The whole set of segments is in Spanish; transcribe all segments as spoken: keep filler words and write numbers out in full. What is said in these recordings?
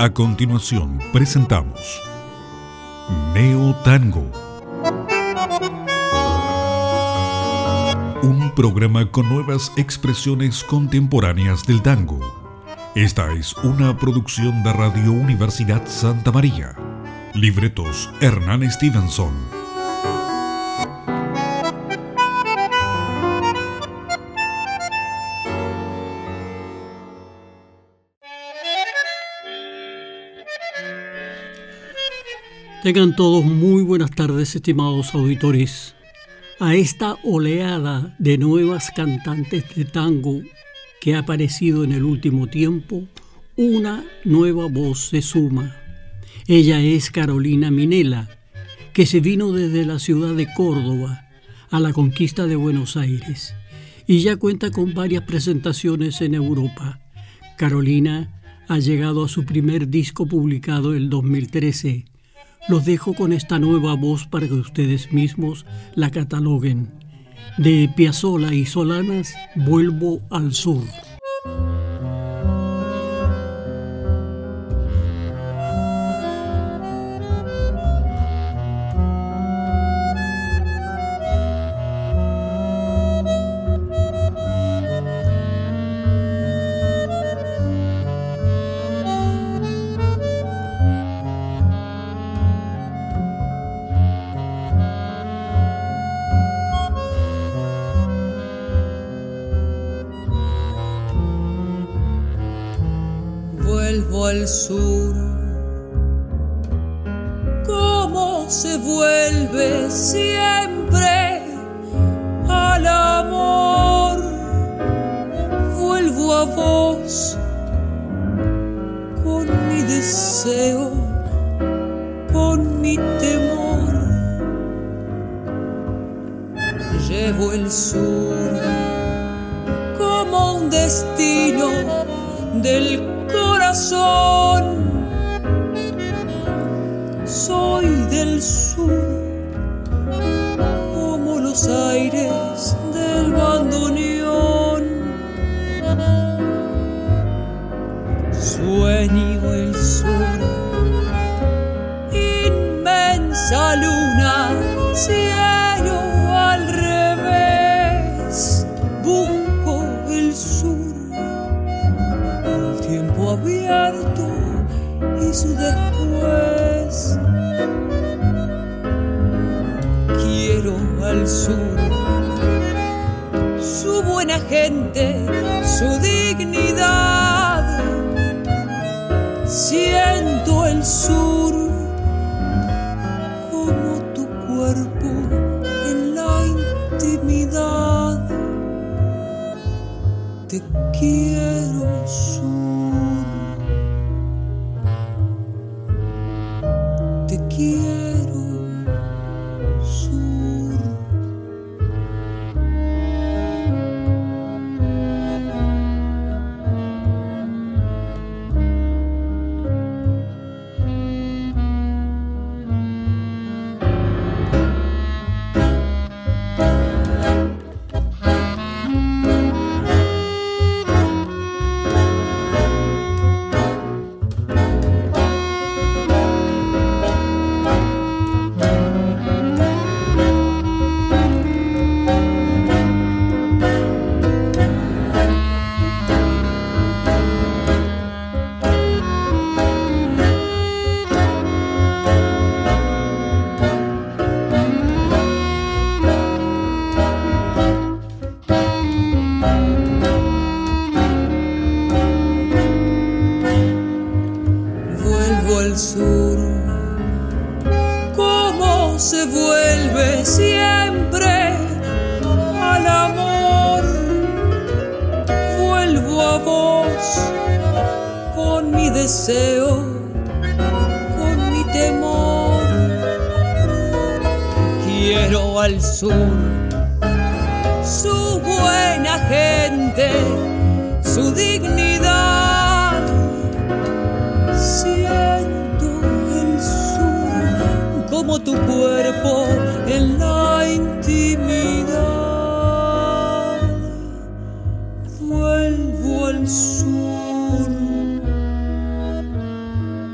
A continuación presentamos Neo Tango, un programa con nuevas expresiones contemporáneas del tango. Esta es una producción de Radio Universidad Santa María. Libretos Hernán Stevenson. Tengan todos muy buenas tardes, estimados auditores. A esta oleada de nuevas cantantes de tango que ha aparecido en el último tiempo, una nueva voz se suma. Ella es Carolina Minela, que se vino desde la ciudad de Córdoba a la conquista de Buenos Aires y ya cuenta con varias presentaciones en Europa. Carolina ha llegado a su primer disco publicado en el dos mil trece. Los dejo con esta nueva voz para que ustedes mismos la cataloguen. De Piazzolla y Solanas, Vuelvo al Sur. Al sur, cómo se vuelve siempre al amor. Vuelvo a vos con mi deseo, con mi temor. Llevo el sur como un destino del corazón. Soy del sur como los aires del bandoneón. Sueño el sur, inmensa luna, cielo al revés. Busco el sur, abierto y su después. Quiero al sur, su buena gente, su dignidad. Siento el sur como tu cuerpo en la intimidad. Te quiero, sur. Al sur, su buena gente, su dignidad. Siento el sur como tu cuerpo en la intimidad. Vuelvo al sur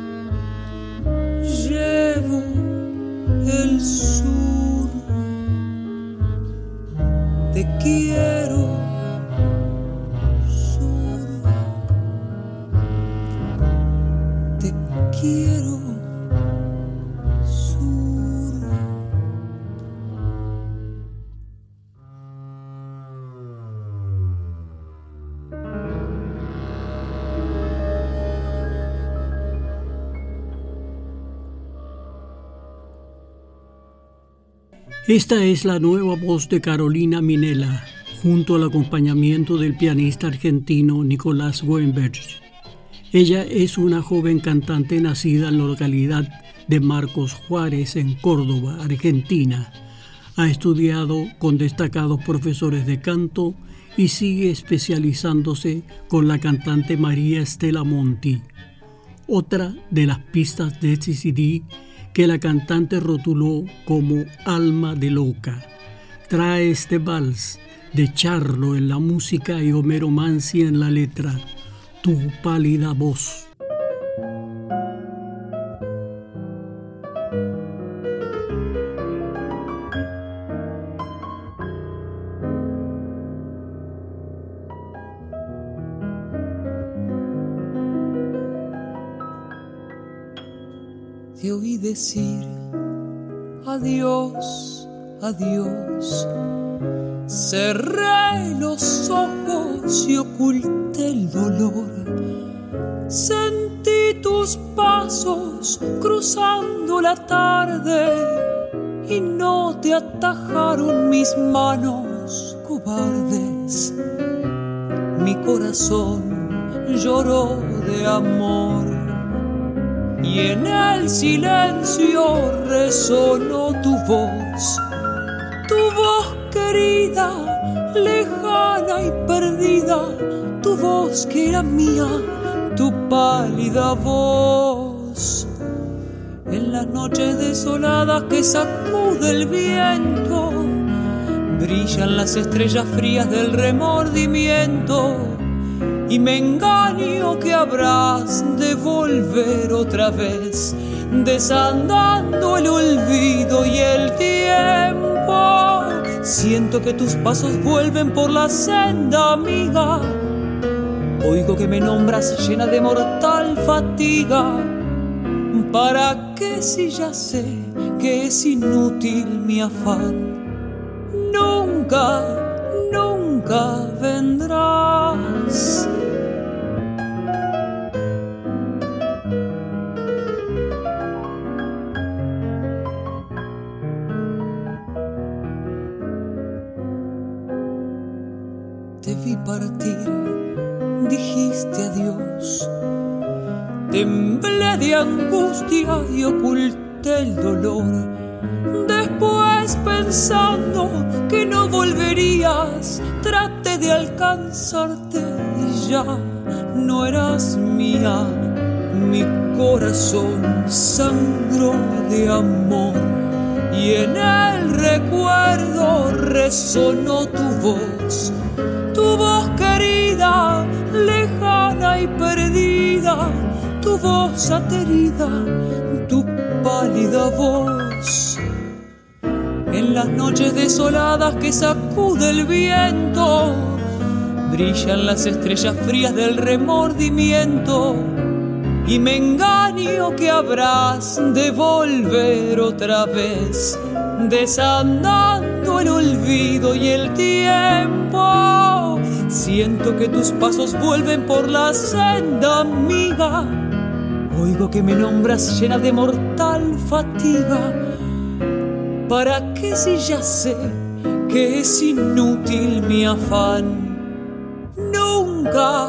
te quiero, sur, te quiero, sur. Esta es la nueva voz de Carolina Minela, junto al acompañamiento del pianista argentino Nicolás Weinberg. Ella es una joven cantante nacida en la localidad de Marcos Juárez, en Córdoba, Argentina. Ha estudiado con destacados profesores de canto y sigue especializándose con la cantante María Estela Monti. Otra de las pistas de este C D que la cantante rotuló como Alma de Loca. Trae este vals de Charlo en la música y Homero Mansi en la letra, Tu pálida voz. Te oí decir adiós, adiós. Cerré los ojos y oculté el dolor. Sentí tus pasos cruzando la tarde y no te atajaron mis manos cobardes. Mi corazón lloró de amor. Y en el silencio resonó tu voz, tu voz querida, lejana y perdida, tu voz que era mía, tu pálida voz. En las noches desoladas que sacude el viento, brillan las estrellas frías del remordimiento. Y me engaño que habrás de volver otra vez, desandando el olvido y el tiempo. Siento que tus pasos vuelven por la senda amiga. Oigo que me nombras llena de mortal fatiga. ¿Para qué si ya sé que es inútil mi afán? Nunca, nunca vendrás. Te vi partir, dijiste adiós. Temblé de angustia y oculté el dolor. Después, pensando que no volverías, traté de alcanzarte y ya no eras mía. Mi corazón sangró de amor y en el recuerdo resonó tu voz. Tu voz querida, lejana y perdida, tu voz aterida, tu pálida voz. En las noches desoladas que sacude el viento, brillan las estrellas frías del remordimiento. Y me engaño que habrás de volver otra vez, desandando el olvido y el tiempo. Siento que tus pasos vuelven por la senda amiga. Oigo que me nombras llena de mortal fatiga. ¿Para qué si ya sé que es inútil mi afán? Nunca,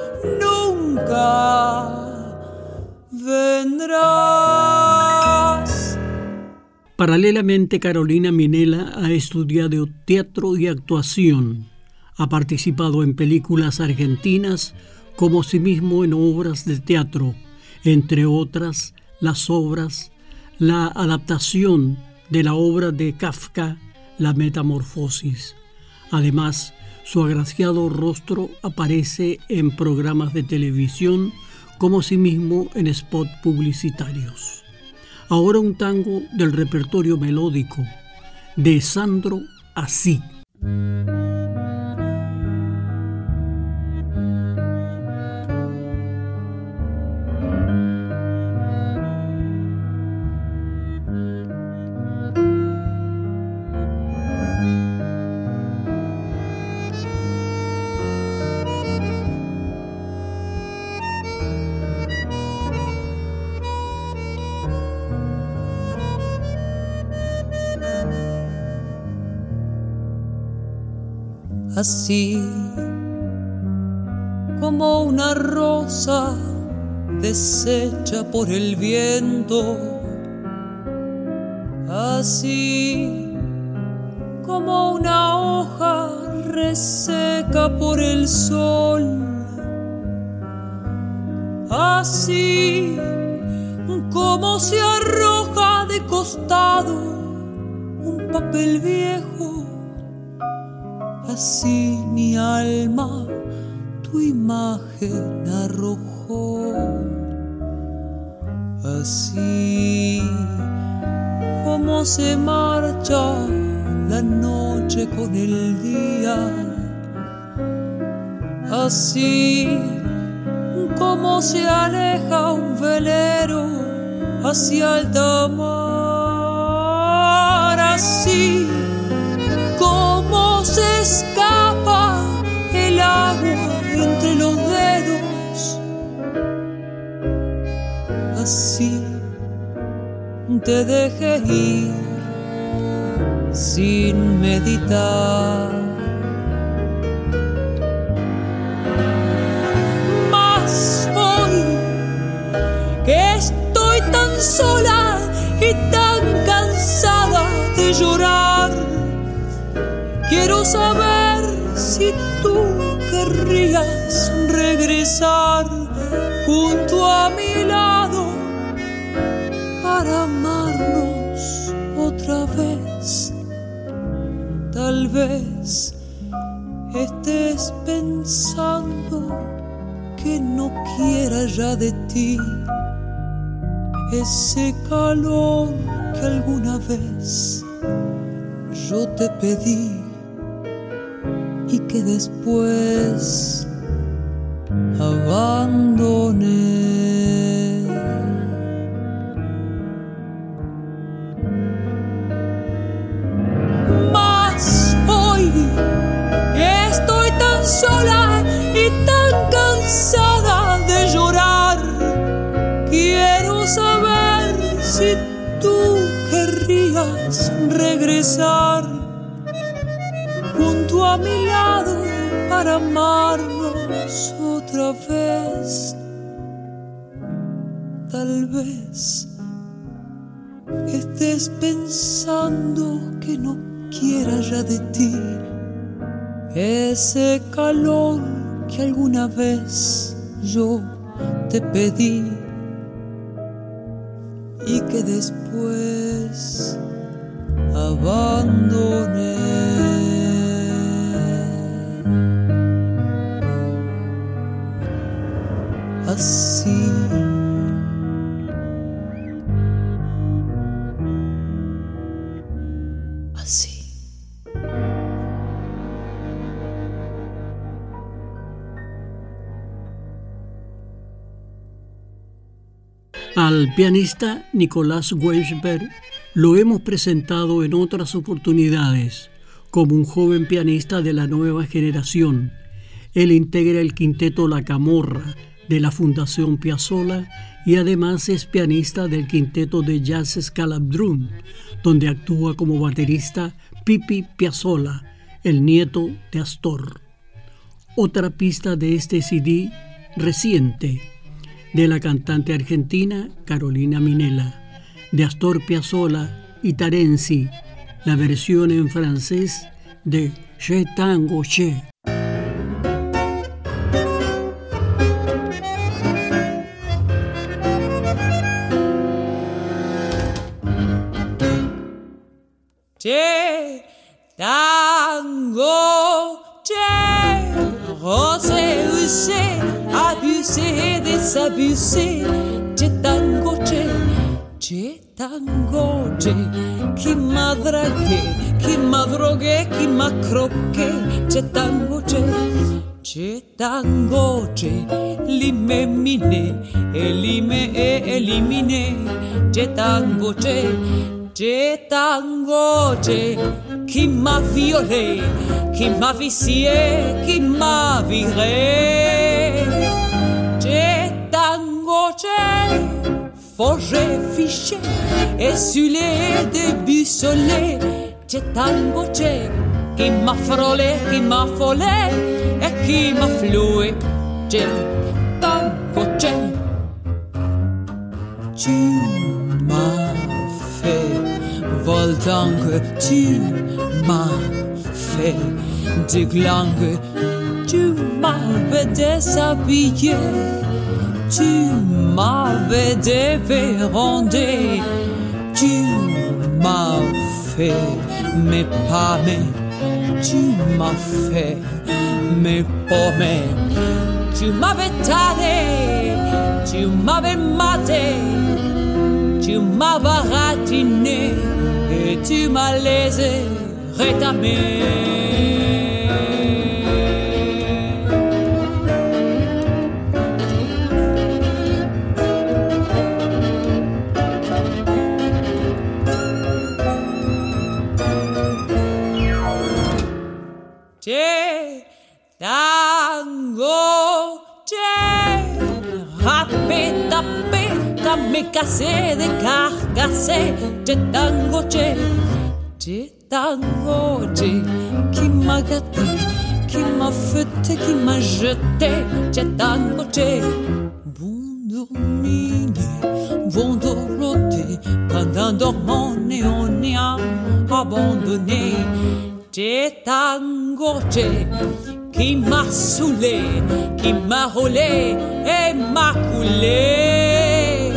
nunca vendrás. Paralelamente, Carolina Minela ha estudiado teatro y actuación. Ha participado en películas argentinas como asimismo en obras de teatro, entre otras las obras, la adaptación de la obra de Kafka, La Metamorfosis. Además, su agraciado rostro aparece en programas de televisión como asimismo en spots publicitarios. Ahora un tango del repertorio melódico de Sandro Así. Así como una rosa deshecha por el viento, así como una hoja reseca por el sol, así como se arroja de costado un papel viejo, así mi alma tu imagen arrojó. Así como se marcha la noche con el día, así como se aleja un velero hacia alta mar, así como se escapa el agua entre los dedos, así te dejé ir sin meditar. Mas hoy que estoy tan sola y tan cansada de llorar, quiero saber si tú querrías regresar junto a mi lado para amarnos otra vez. Tal vez estés pensando que no quiera ya de ti ese calor que alguna vez yo te pedí y que después abandoné. Mas hoy estoy tan sola y tan cansada de llorar, quiero saber si tú querrías regresar junto a mi lado para amarnos otra vez. Tal vez estés pensando que no quiera ya de ti ese calor que alguna vez yo te pedí y que después abandoné. Así así Al pianista Nicolás Wechsberg lo hemos presentado en otras oportunidades como un joven pianista de la nueva generación. Él integra el quinteto La Camorra de la Fundación Piazzolla y además es pianista del quinteto de jazz Scala-Brun, donde actúa como baterista Pipi Piazzolla, el nieto de Astor. Otra pista de este C D reciente de la cantante argentina Carolina Minella, de Astor Piazzolla y Terenzi, la versión en francés de Je Tango Che. Che, tango, che, rosé, usé, abusé, désabusé, che, tango, che, che, tango, che, chi m'ha draghe, chi ma droghe, chi ma crocche, c'è tango c'è, c'è tango c'è, lime mine, elime e elimine, c'è tango c'è, c'è tango c'è, chi ma violé, chi ma vissier, chi ma viré, c'è tango c'è. Forger, fiché, essulé, débusolé, c'è tango c'è, chi m'a frôlé, chi m'a folé e chi m'a floué, c'è tango c'è. Tu m'as fait voltangue, tu m'as fait de glangue, tu m'avais déshabillé. Tu m'avais déverrondé, tu m'as fait mes pommes, tu m'as fait mes pommes, tu m'avais tanné, tu m'avais maté, tu m'avais ratiné et tu m'as laissé rétamer. C'è tango, c'è rappé, tapé, me cassé, décarcassé, c'è tango, c'è, c'è tango, c'è qui m'a gâté, qui m'a fêté, qui m'a jeté, c'è tango, c'è. Buon domine, buon doroté, pendant dormone on y a abandonné. C'è tango, c'è chi m'a saoulé, chi m'a roulé et m'a coulé.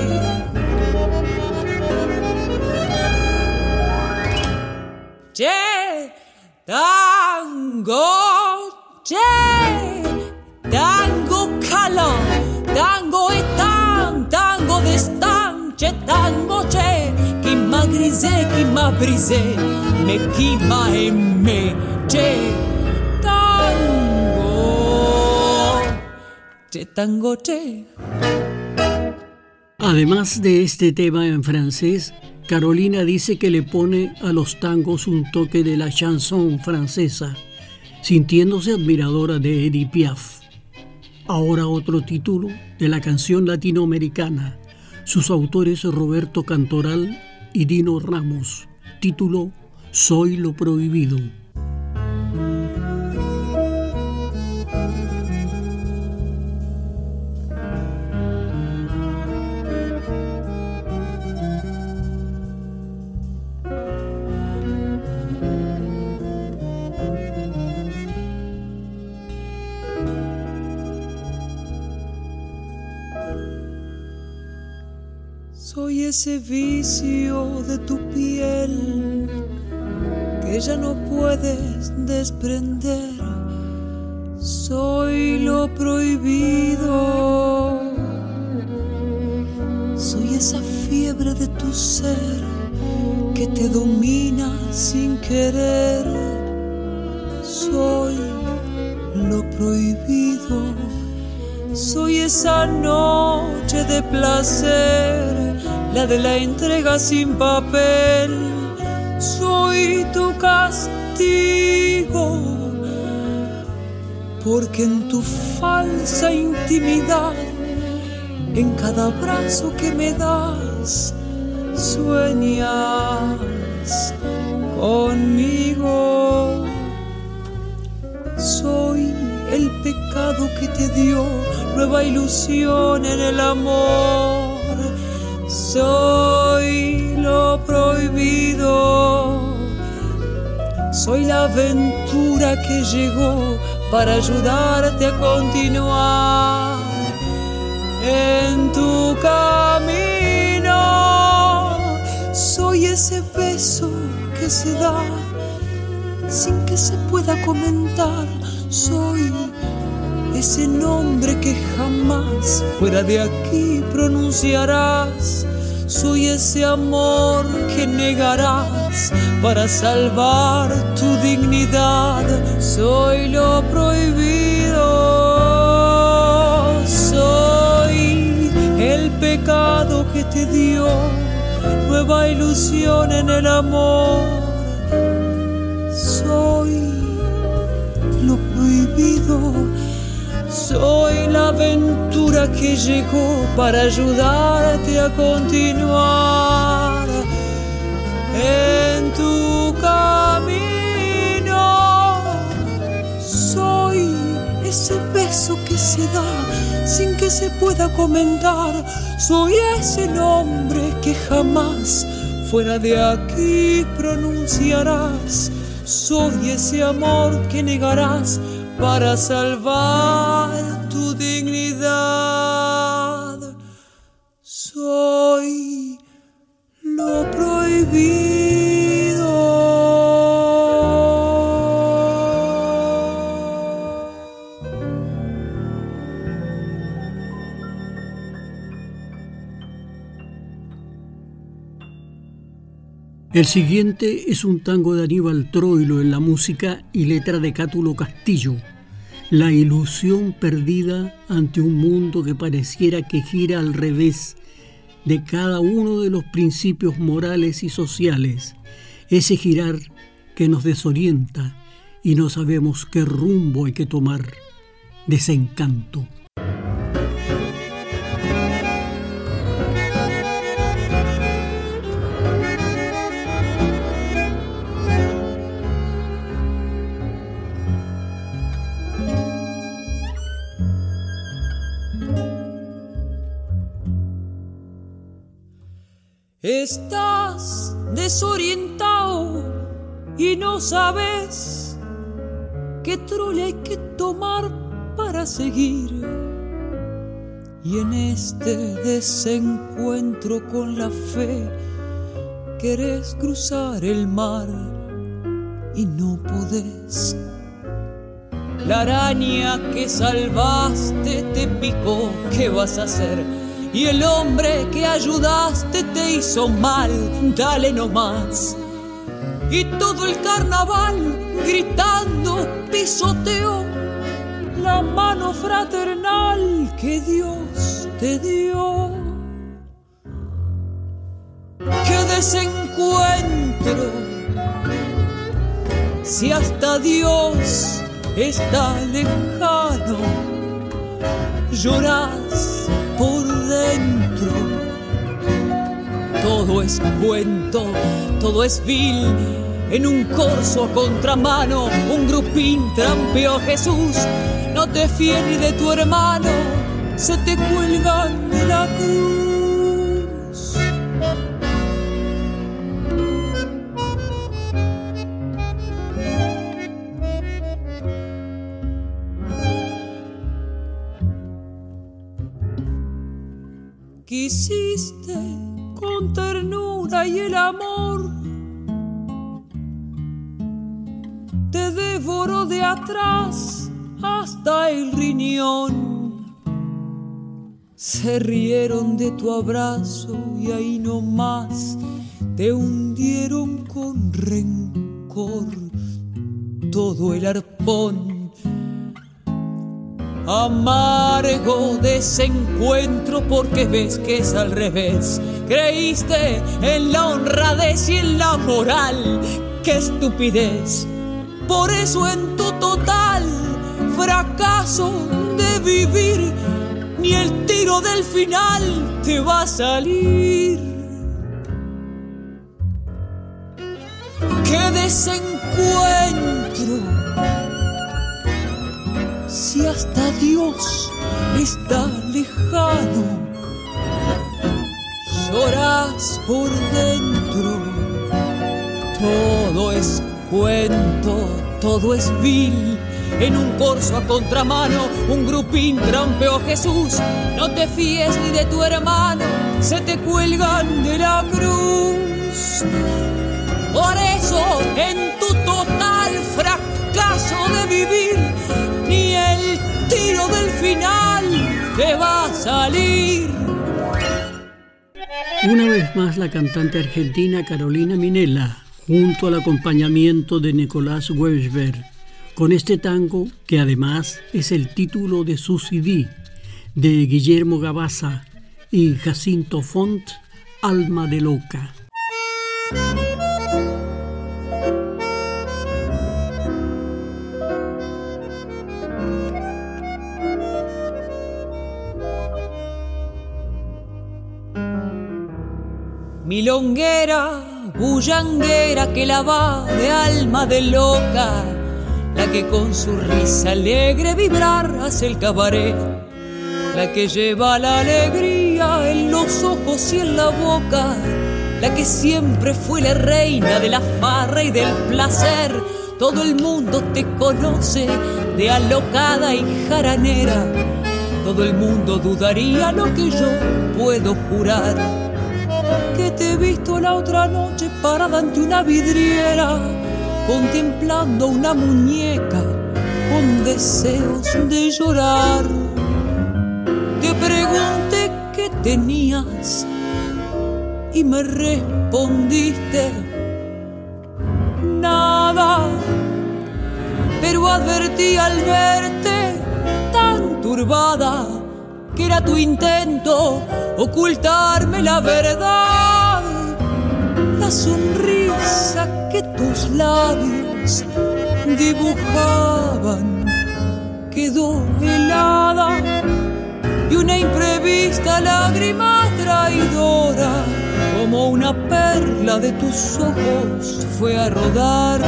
C'è tango, c'è tango calant, tango et tang, tango destin, c'è tango, c'è chi m'a grisé, chi m'a brisé, mais qui m'a aimé, c'è tango, c'è tango, c'è. Además de este tema en francés, Carolina dice que le pone a los tangos un toque de la chanson francesa, sintiéndose admiradora de Edith Piaf. Ahora otro título de la canción latinoamericana, sus autores Roberto Cantoral y Dino Ramos, título Soy lo prohibido. Soy ese vicio de tu piel que ya no puedes desprender. Soy lo prohibido. Soy esa fiebre de tu ser que te domina sin querer. Soy lo prohibido. Soy esa noche de placer, la de la entrega sin papel. Soy tu castigo, porque en tu falsa intimidad, en cada abrazo que me das, sueñas conmigo. Soy el pecado que te dio nueva ilusión en el amor. Soy lo prohibido. Soy la aventura que llegó para ayudarte a continuar en tu camino. Soy ese beso que se da sin que se pueda comentar. Soy ese nombre que jamás fuera de aquí pronunciarás. Soy ese amor que negarás para salvar tu dignidad. Soy lo prohibido, soy el pecado que te dio nueva ilusión en el amor. Soy lo prohibido, soy la aventura que llegó para ayudarte a continuar en tu camino. Soy ese beso que se da sin que se pueda comentar. Soy ese nombre que jamás fuera de aquí pronunciarás. Soy ese amor que negarás para salvar tu dignidad. Soy lo prohibido. El siguiente es un tango de Aníbal Troilo en la música y letra de Cátulo Castillo. La ilusión perdida ante un mundo que pareciera que gira al revés de cada uno de los principios morales y sociales. Ese girar que nos desorienta y no sabemos qué rumbo hay que tomar. Desencanto. Estás desorientado y no sabes qué trole hay que tomar para seguir. Y en este desencuentro con la fe querés cruzar el mar y no podés. La araña que salvaste te picó, ¿qué vas a hacer? Y el hombre que ayudaste te hizo mal, dale nomás. Y todo el carnaval gritando pisoteó la mano fraternal que Dios te dio. ¡Qué desencuentro! Si hasta Dios está lejano, llorás por dentro. Todo es cuento, todo es vil. En un corso a contramano, un grupín trampeó a Jesús. No te fíes ni de tu hermano, se te cuelgan de la cruz. Quisiste con ternura y el amor te devoró de atrás hasta el riñón. Se rieron de tu abrazo y ahí nomás te hundieron con rencor todo el arpón. Amargo desencuentro porque ves que es al revés. Creíste en la honradez y en la moral. ¡Qué estupidez! Por eso en tu total fracaso de vivir ni el tiro del final te va a salir. ¡Qué desencuentro! Si hasta Dios está lejano, llorás por dentro. Todo es cuento, todo es vil. En un corso a contramano, un grupín trampeó a Jesús. No te fíes ni de tu hermano, se te cuelgan de la cruz. Por eso, en tu total fracaso de vivir, ni el tiro del final te va a salir. Una vez más la cantante argentina Carolina Minella, junto al acompañamiento de Nicolás Weber, con este tango que además es el título de su C D, de Guillermo Gabaza y Jacinto Font, Alma de Loca. Milonguera, bullanguera que la va de alma de loca, la que con su risa alegre vibrar hace el cabaret, la que lleva la alegría en los ojos y en la boca, la que siempre fue la reina de la farra y del placer. Todo el mundo te conoce de alocada y jaranera, todo el mundo dudaría lo que yo puedo jurar, que te he visto la otra noche parada ante una vidriera, contemplando una muñeca con deseos de llorar. Te pregunté qué tenías y me respondiste nada, pero advertí al verte tan turbada que era tu intento ocultarme la verdad. La sonrisa que tus labios dibujaban quedó helada y una imprevista lágrima traidora como una perla de tus ojos fue a rodar.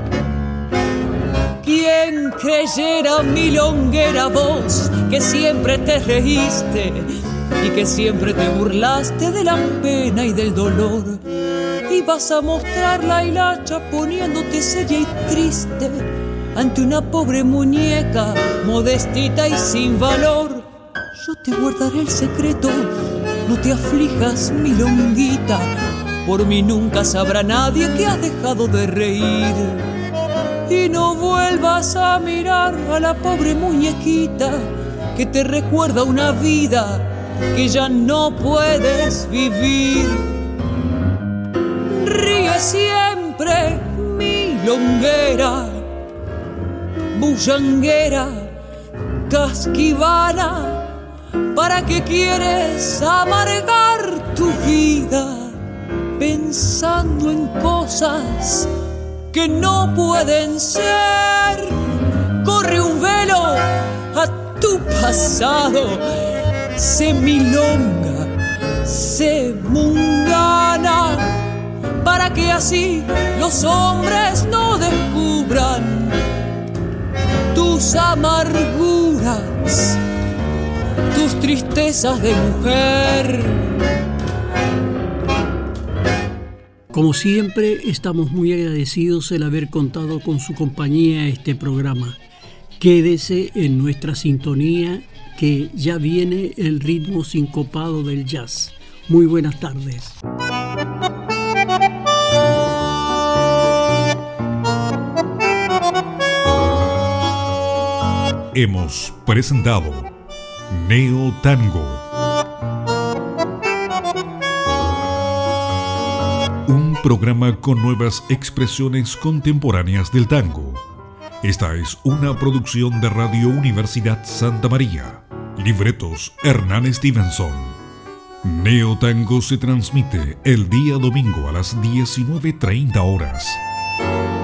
¿Quién creyera, milonguera, vos que siempre te reíste y que siempre te burlaste de la pena y del dolor? Y vas a mostrar la hilacha poniéndote seria y triste ante una pobre muñeca modestita y sin valor. Yo te guardaré el secreto, no te aflijas, milonguita, por mí nunca sabrá nadie que has dejado de reír. Y no vuelvas a mirar a la pobre muñequita que te recuerda una vida que ya no puedes vivir. Ríe siempre, milonguera, bullanguera, casquivana, ¿para qué quieres amargar tu vida pensando en cosas que no pueden ser? Corre un velo a tu pasado, sé milonga, sé mundana, para que así los hombres no descubran tus amarguras, tus tristezas de mujer. Como siempre, estamos muy agradecidos el haber contado con su compañía a este programa. Quédese en nuestra sintonía, que ya viene el ritmo sincopado del jazz. Muy buenas tardes. Hemos presentado Neo Tango, un programa con nuevas expresiones contemporáneas del tango. Esta es una producción de Radio Universidad Santa María. Libretos Hernán Stevenson. Neo Tango se transmite el día domingo a las diecinueve treinta horas.